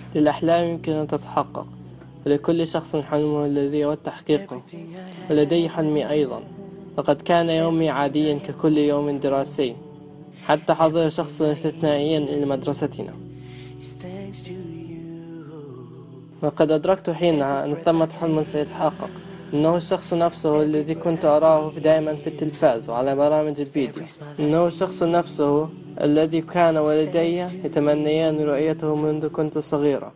للأحلام يمكن أن تتحقق، ولكل شخص حلمه الذي يود تحقيقه، ولدي حلمي أيضا. لقد كان يومي عاديا ككل يوم دراسي، حتى حضر شخص استثنائيا إلى مدرستنا. وقد أدركت حينها أن ثمة حلم سيتحقق، إنه الشخص نفسه الذي كنت أراه دائما في التلفاز وعلى برامج الفيديو، إنه الشخص نفسه الذي كان والدي يتمنيان رؤيته منذ كنت صغيرة.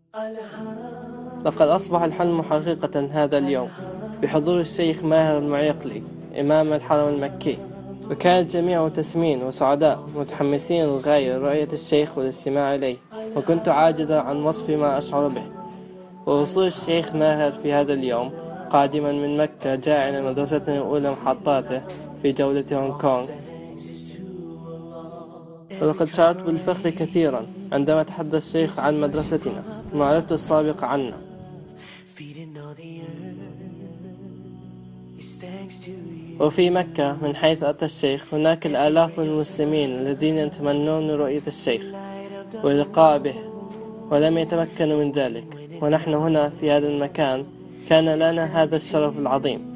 لقد أصبح الحلم حقيقة هذا اليوم، بحضور الشيخ ماهر المعيقلي إمام الحرم المكي، وكان الجميع متسمين وسعداء متحمسين للغاية لرؤية الشيخ والاستماع إليه، وكنت عاجزا عن وصف ما أشعر به. ووصول الشيخ ماهر في هذا اليوم قادما من مكة جاء إلى مدرستنا أولى محطاته في جولة هونغ كونغ، ولقد شعرت بالفخر كثيرا عندما تحدث الشيخ عن مدرستنا ومعرفته السابقة عنا. وفي مكة من حيث أتى الشيخ هناك الآلاف من المسلمين الذين يتمنون رؤية الشيخ واللقاء به، ولم يتمكنوا من ذلك، ونحن هنا في هذا المكان كان لنا هذا الشرف العظيم.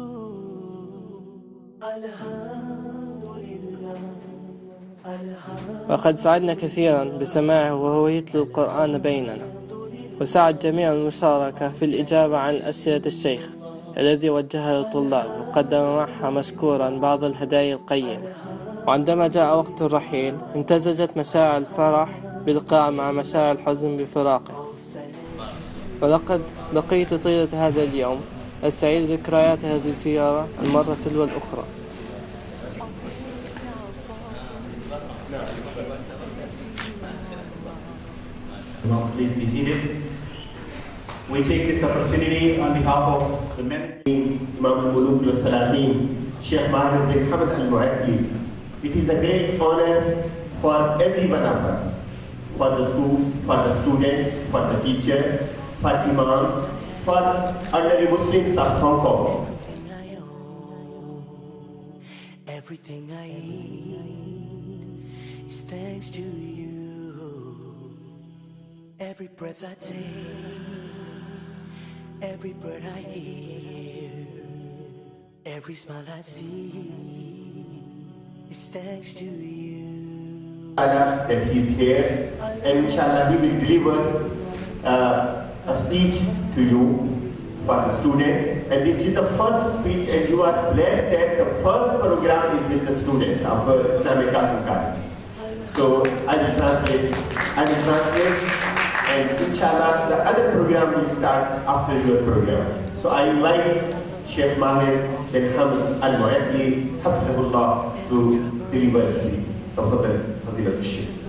وقد سعدنا كثيرا بسماعه وهو يتلو القرآن بيننا، وسعد جميع المشاركة في الإجابة عن أسئلة الشيخ الذي وجهها للطلاب، وقدم معها مشكورا بعض الهدايا القيمة. وعندما جاء وقت الرحيل امتزجت مشاعر الفرح بلقاء مع مشاعر الحزن بفراقه. ولقد بقيت طيلة هذا اليوم أستعيد ذكريات هذه الزيارة المرة تلو الأخرى. Please be seated. We take this opportunity on behalf of the men, Imam al-Muluk al-Salatin, Sheikh Mahir bin Hamad al-Mu'aqqi. It is a great honor for every one of us, for the school, for the student, for the teacher, for imams, for ordinary Muslims of Hong Kong. Everything I eat is thanks to you. Every breath I take, every bird I hear, every smile I see is thanks to you. That he's here, and inshallah he will deliver a speech to you for the student. And this is the first speech, and you are blessed that the first program is with the student of Islamic Qasim College. So I will translate. And inshallah, the other program will start after your program. So I invite Sheikh Mahir bin Hamad al-Mu'aqqi, Hafizahullah, to deliver the speech.